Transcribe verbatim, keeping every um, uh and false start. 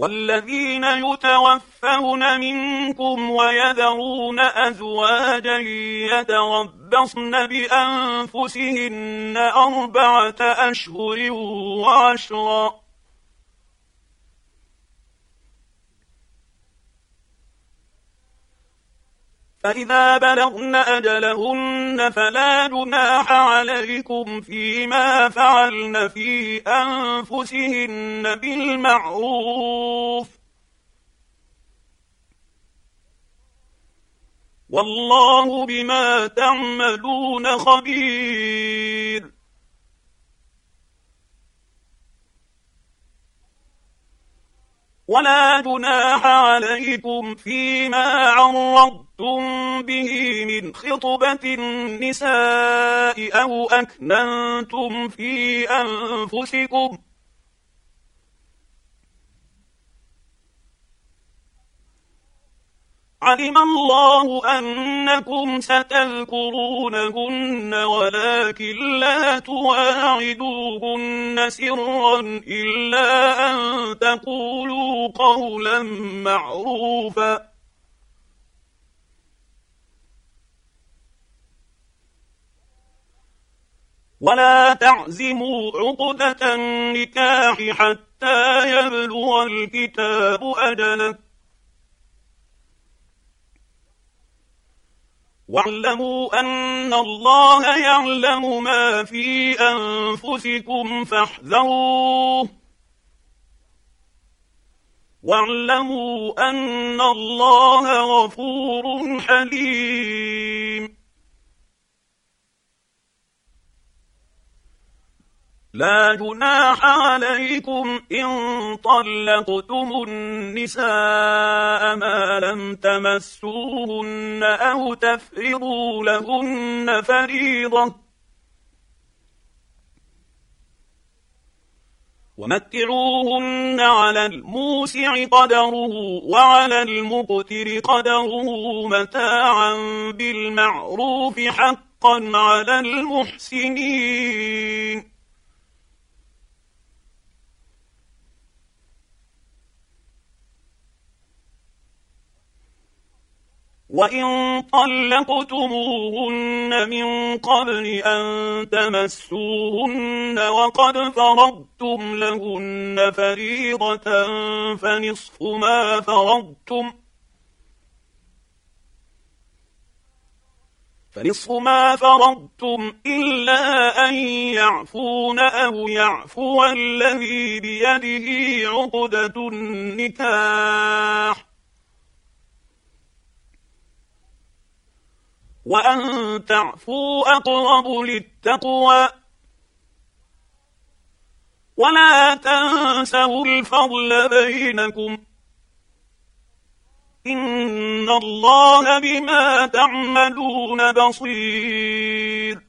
والذين يتوفون منكم ويذرون أزواجا يتربصن بأنفسهن أربعة أشهر وعشرا، فإذا بلغن أجلهن فلا جناح عليكم فيما فعلن في أنفسهن بالمعروف، والله بما تعملون خبير. ولا جناح عليكم فيما عرضتم به من خطبة النساء أو أكننتم في أنفسكم، علم الله أنكم ستذكرونهن ولكن لا تواعدوهن سرا إلا أن تقولوا قولا معروفا، ولا تعزموا عقدة النكاح حتى يبلغ الكتاب أجله، واعلموا أن الله يعلم ما في أنفسكم فاحذروه، واعلموا أن الله غفور حليم. لا جناح عليكم إن طلقتم النساء ما لم تمسوهن أو تفرضوا لهن فريضة، ومتعوهن على الموسع قدره وعلى المقتر قدره متاعا بالمعروف حقا على المحسنين. وإن طلقتموهن من قبل أن تمسوهن وقد فرضتم لهن فريضة فنصف ما فرضتم فنصف ما فرضتم إلا أن يعفون أو يعفو الذي بيده عقدة النكاح، وأن تعفوا أقرب للتقوى، ولا تنسوا الفضل بينكم، إن الله بما تعملون بصير.